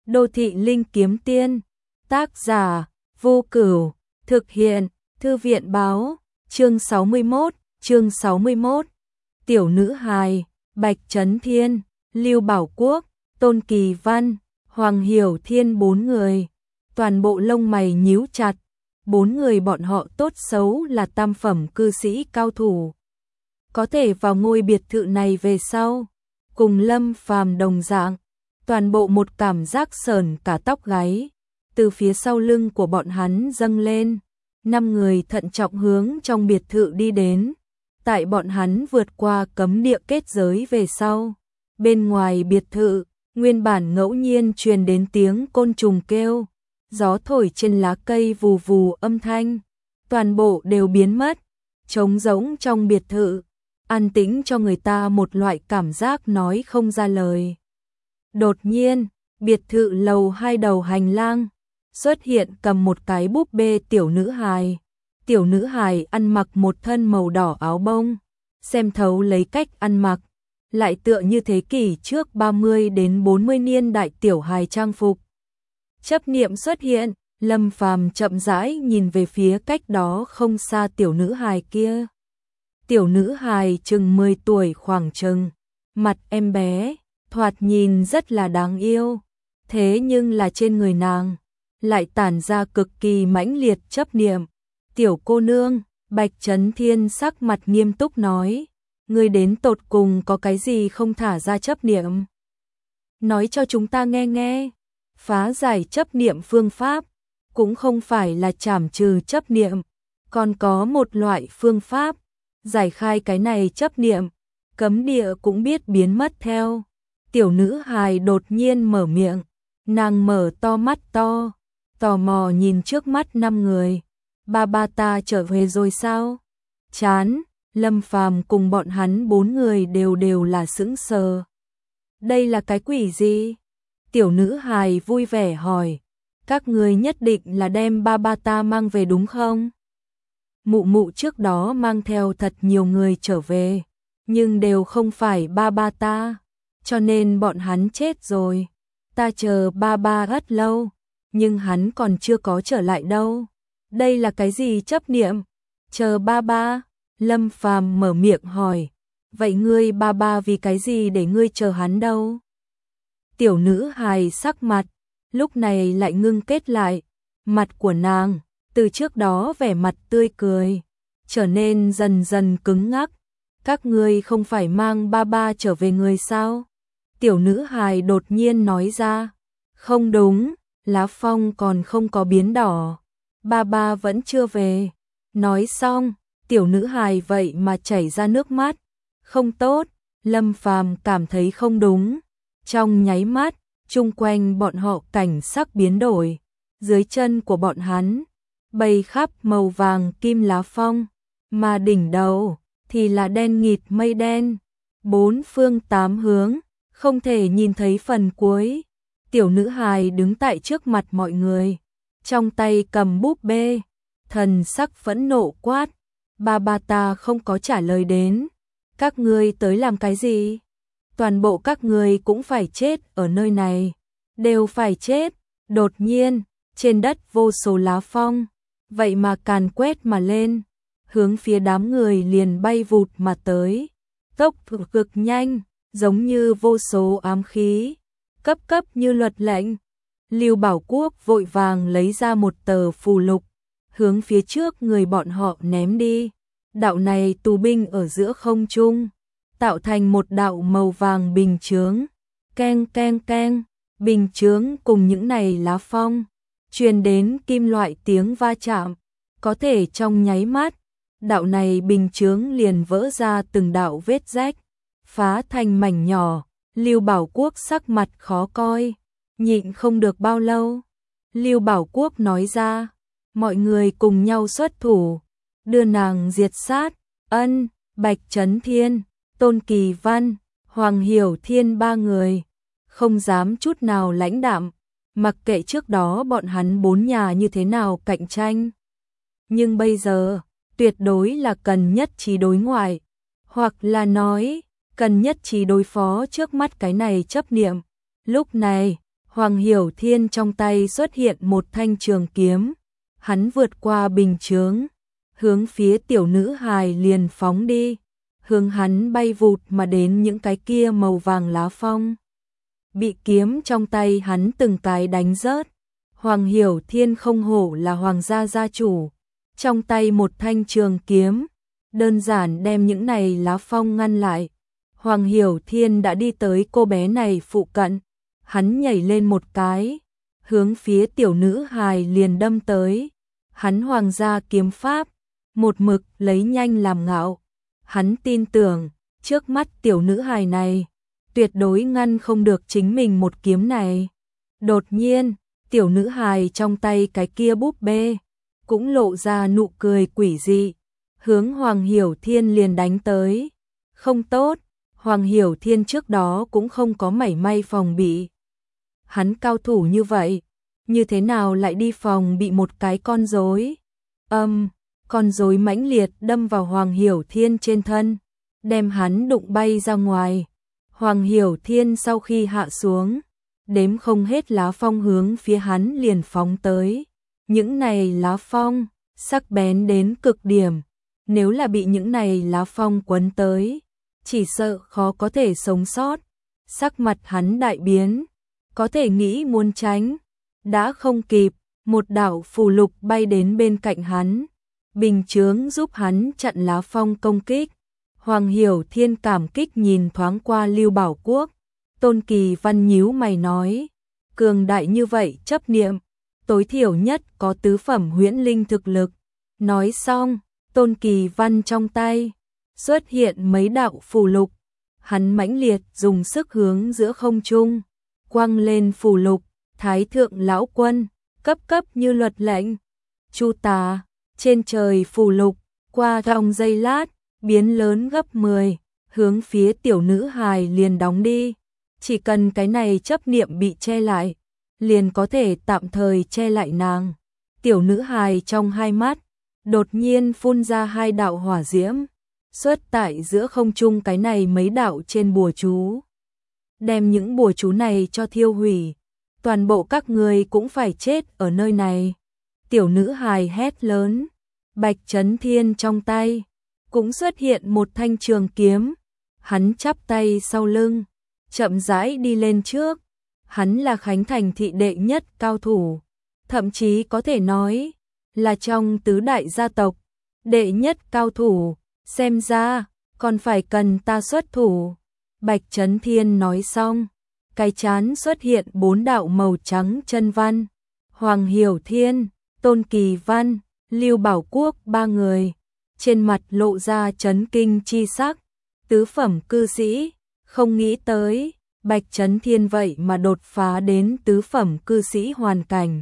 Đô thị linh kiếm tiên, tác giả, Vô Cửu, thực hiện, Thư viện báo, chương 61, tiểu nữ hài, Bạch Chấn Thiên, Lưu Bảo Quốc, Tôn Kỳ Văn, Hoàng Hiểu Thiên, 4 người, toàn bộ lông mày nhíu chặt, 4 người bọn họ tốt xấu là tam phẩm cư sĩ cao thủ. Có thể vào ngôi biệt thự này về sau, cùng Lâm Phàm đồng dạng, toàn bộ một cảm giác sởn cả tóc gáy, từ phía sau lưng của bọn hắn dâng lên, 5 người thận trọng hướng trong biệt thự đi đến. Tại bọn hắn vượt qua cấm địa kết giới về sau, bên ngoài biệt thự, nguyên bản ngẫu nhiên truyền đến tiếng côn trùng kêu, gió thổi trên lá cây vù vù âm thanh, toàn bộ đều biến mất, trống rỗng trong biệt thự, an tĩnh cho người ta một loại cảm giác nói không ra lời. Đột nhiên, biệt thự lầu 2 đầu hành lang, xuất hiện cầm một cái búp bê tiểu nữ hài. Tiểu nữ hài ăn mặc một thân màu đỏ áo bông, xem thấu lấy cách ăn mặc, lại tựa như thế kỷ trước 30 đến 40 niên đại tiểu hài trang phục. Chấp niệm xuất hiện, Lâm Phàm chậm rãi nhìn về phía cách đó không xa tiểu nữ hài kia. Tiểu nữ hài chừng 10 tuổi khoảng chừng, mặt em bé, thoạt nhìn rất là đáng yêu, thế nhưng là trên người nàng lại tản ra cực kỳ mãnh liệt chấp niệm. Tiểu cô nương, Bạch Chấn Thiên sắc mặt nghiêm túc nói, ngươi đến tột cùng có cái gì không thả ra chấp niệm? Nói cho chúng ta nghe nghe, phá giải chấp niệm phương pháp, cũng không phải là trảm trừ chấp niệm, còn có một loại phương pháp, giải khai cái này chấp niệm, cấm địa cũng biết biến mất theo. Tiểu nữ hài đột nhiên mở miệng, nàng mở to mắt to, tò mò nhìn trước mắt 5 người. Ba ta trở về rồi sao? Chán, Lâm Phàm cùng bọn hắn 4 người đều là sững sờ. Đây là cái quỷ gì? Tiểu nữ hài vui vẻ hỏi, các người nhất định là đem ba ta mang về đúng không? Mụ mụ trước đó mang theo thật nhiều người trở về, nhưng đều không phải ba ta, cho nên bọn hắn chết rồi. Ta chờ ba rất lâu, nhưng hắn còn chưa có trở lại đâu. Đây là cái gì chấp niệm? Chờ ba, Lâm Phàm mở miệng hỏi, vậy ngươi ba vì cái gì để ngươi chờ hắn đâu? Tiểu nữ hài sắc mặt, lúc này lại ngưng kết lại, mặt của nàng, từ trước đó vẻ mặt tươi cười, trở nên dần dần cứng ngắc. Các ngươi không phải mang ba trở về người sao? Tiểu nữ hài đột nhiên nói ra, không đúng, lá phong còn không có biến đỏ. Ba vẫn chưa về. Nói xong, tiểu nữ hài vậy mà chảy ra nước mắt. Không tốt, Lâm Phàm cảm thấy không đúng. Trong nháy mắt, chung quanh bọn họ cảnh sắc biến đổi. Dưới chân của bọn hắn, bay khắp màu vàng kim lá phong, mà đỉnh đầu thì là đen nghịt mây đen. 4 phương 8 hướng, không thể nhìn thấy phần cuối. Tiểu nữ hài đứng tại trước mặt mọi người, trong tay cầm búp bê, thần sắc phẫn nộ quát, ba ta không có trả lời đến, các ngươi tới làm cái gì? Toàn bộ các ngươi cũng phải chết ở nơi này, đều phải chết. Đột nhiên, trên đất vô số lá phong, vậy mà càn quét mà lên, hướng phía đám người liền bay vụt mà tới, tốc độ cực nhanh, giống như vô số ám khí, cấp như luật lệnh. Lưu Bảo Quốc vội vàng lấy ra một tờ phù lục, hướng phía trước người bọn họ ném đi. Đạo này tù binh ở giữa không trung, tạo thành một đạo màu vàng bình chướng. Keng keng keng, bình chướng cùng những này lá phong, truyền đến kim loại tiếng va chạm, có thể trong nháy mắt, đạo này bình chướng liền vỡ ra từng đạo vết rách, phá thành mảnh nhỏ. Lưu Bảo Quốc sắc mặt khó coi, nhịn không được bao lâu. Lưu Bảo Quốc nói ra, mọi người cùng nhau xuất thủ, đưa nàng diệt sát. Ân, Bạch Chấn Thiên, Tôn Kỳ Văn, Hoàng Hiểu Thiên 3 người, không dám chút nào lãnh đạm, mặc kệ trước đó bọn hắn 4 nhà như thế nào cạnh tranh. Nhưng bây giờ, tuyệt đối là cần nhất trí đối ngoại, hoặc là nói, cần nhất trí đối phó trước mắt cái này chấp niệm. Lúc này, Hoàng Hiểu Thiên trong tay xuất hiện một thanh trường kiếm, hắn vượt qua bình chướng, hướng phía tiểu nữ hài liền phóng đi, hướng hắn bay vụt mà đến những cái kia màu vàng lá phong. Bị kiếm trong tay hắn từng cái đánh rớt. Hoàng Hiểu Thiên không hổ là hoàng gia gia chủ, trong tay một thanh trường kiếm, đơn giản đem những này lá phong ngăn lại. Hoàng Hiểu Thiên đã đi tới cô bé này phụ cận, hắn nhảy lên một cái, hướng phía tiểu nữ hài liền đâm tới. Hắn hoàng gia kiếm pháp, một mực lấy nhanh làm ngạo. Hắn tin tưởng, trước mắt tiểu nữ hài này, tuyệt đối ngăn không được chính mình một kiếm này. Đột nhiên, tiểu nữ hài trong tay cái kia búp bê, cũng lộ ra nụ cười quỷ dị, hướng Hoàng Hiểu Thiên liền đánh tới. Không tốt, Hoàng Hiểu Thiên trước đó cũng không có mảy may phòng bị. Hắn cao thủ như vậy, như thế nào lại đi phòng bị một cái con rối? Con rối mãnh liệt đâm vào Hoàng Hiểu Thiên trên thân, đem hắn đụng bay ra ngoài. Hoàng Hiểu Thiên sau khi hạ xuống, đếm không hết lá phong hướng phía hắn liền phóng tới. Những này lá phong, sắc bén đến cực điểm, nếu là bị những này lá phong quấn tới, chỉ sợ khó có thể sống sót. Sắc mặt hắn đại biến, có thể nghĩ muốn tránh, đã không kịp, một đạo phù lục bay đến bên cạnh hắn, bình chướng giúp hắn chặn lá phong công kích. Hoàng Hiểu Thiên cảm kích nhìn thoáng qua Lưu Bảo Quốc, Tôn Kỳ Văn nhíu mày nói, cường đại như vậy chấp niệm, tối thiểu nhất có tứ phẩm huyễn linh thực lực. Nói xong, Tôn Kỳ Văn trong tay xuất hiện mấy đạo phù lục, hắn mãnh liệt dùng sức hướng giữa không trung quăng lên phù lục. Thái thượng lão quân, cấp cấp như luật lệnh. Chu tà, trên trời phù lục, qua trong giây lát, biến lớn gấp 10, hướng phía tiểu nữ hài liền đóng đi. Chỉ cần cái này chấp niệm bị che lại, liền có thể tạm thời che lại nàng. Tiểu nữ hài trong hai mắt, đột nhiên phun ra hai đạo hỏa diễm, xuất tại giữa không trung cái này mấy đạo trên bùa chú. Đem những bùa chú này cho thiêu hủy, toàn bộ các người cũng phải chết ở nơi này. Tiểu nữ hài hét lớn, Bạch Chấn Thiên trong tay cũng xuất hiện một thanh trường kiếm, hắn chắp tay sau lưng, chậm rãi đi lên trước. Hắn là Khánh Thành thị đệ nhất cao thủ, thậm chí có thể nói là trong tứ đại gia tộc đệ nhất cao thủ, xem ra còn phải cần ta xuất thủ. Bạch Chấn Thiên nói xong, cái chán xuất hiện 4 đạo màu trắng chân văn. Hoàng Hiểu Thiên, Tôn Kỳ Văn, Lưu Bảo Quốc ba người, trên mặt lộ ra chấn kinh chi sắc. Tứ phẩm cư sĩ, không nghĩ tới, Bạch Chấn Thiên vậy mà đột phá đến tứ phẩm cư sĩ hoàn cảnh.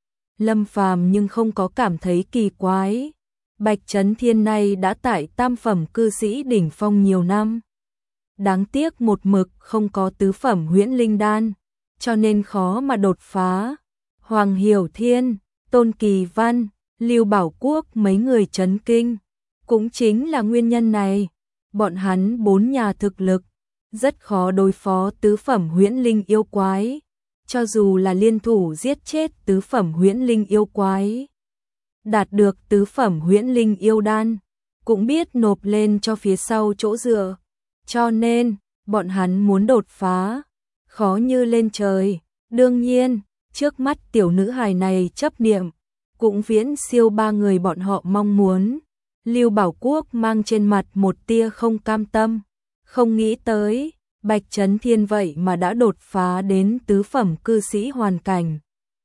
Lâm Phàm nhưng không có cảm thấy kỳ quái. Bạch Chấn Thiên này đã tại tam phẩm cư sĩ đỉnh phong nhiều năm. Đáng tiếc một mực không có tứ phẩm huyễn linh đan, cho nên khó mà đột phá. Hoàng Hiểu Thiên, Tôn Kỳ Văn, Lưu Bảo Quốc mấy người chấn kinh. Cũng chính là nguyên nhân này, bọn hắn 4 nhà thực lực, rất khó đối phó tứ phẩm huyễn linh yêu quái. Cho dù là liên thủ giết chết tứ phẩm huyễn linh yêu quái, đạt được tứ phẩm huyễn linh yêu đan, cũng biết nộp lên cho phía sau chỗ dựa. Cho nên, bọn hắn muốn đột phá, khó như lên trời. Đương nhiên, trước mắt tiểu nữ hài này chấp niệm, cũng viễn siêu ba người bọn họ mong muốn. Lưu Bảo Quốc mang trên mặt một tia không cam tâm, không nghĩ tới, Bạch Chấn Thiên vậy mà đã đột phá đến tứ phẩm cư sĩ hoàn cảnh.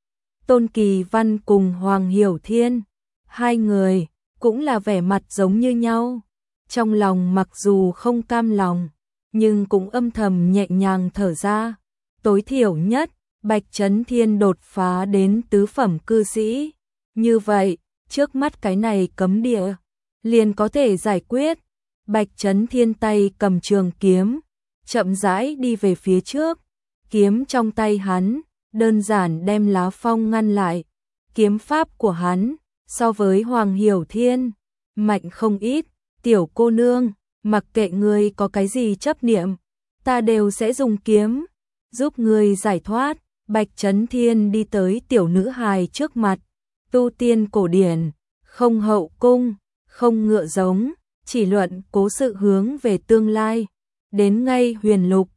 Tôn Kỳ Văn cùng Hoàng Hiểu Thiên, hai người, cũng là vẻ mặt giống như nhau. Trong lòng mặc dù không cam lòng, nhưng cũng âm thầm nhẹ nhàng thở ra. Tối thiểu nhất, Bạch Chấn Thiên đột phá đến tứ phẩm cư sĩ. Như vậy, trước mắt cái này cấm địa, liền có thể giải quyết. Bạch Chấn Thiên tay cầm trường kiếm, chậm rãi đi về phía trước. Kiếm trong tay hắn, đơn giản đem lá phong ngăn lại. Kiếm pháp của hắn, so với Hoàng Hiểu Thiên, mạnh không ít. Tiểu cô nương, mặc kệ ngươi có cái gì chấp niệm, ta đều sẽ dùng kiếm giúp ngươi giải thoát. Bạch Chấn Thiên đi tới tiểu nữ hài trước mặt, tu tiên cổ điển, không hậu cung, không ngựa giống, chỉ luận cố sự hướng về tương lai, đến ngay huyền lục,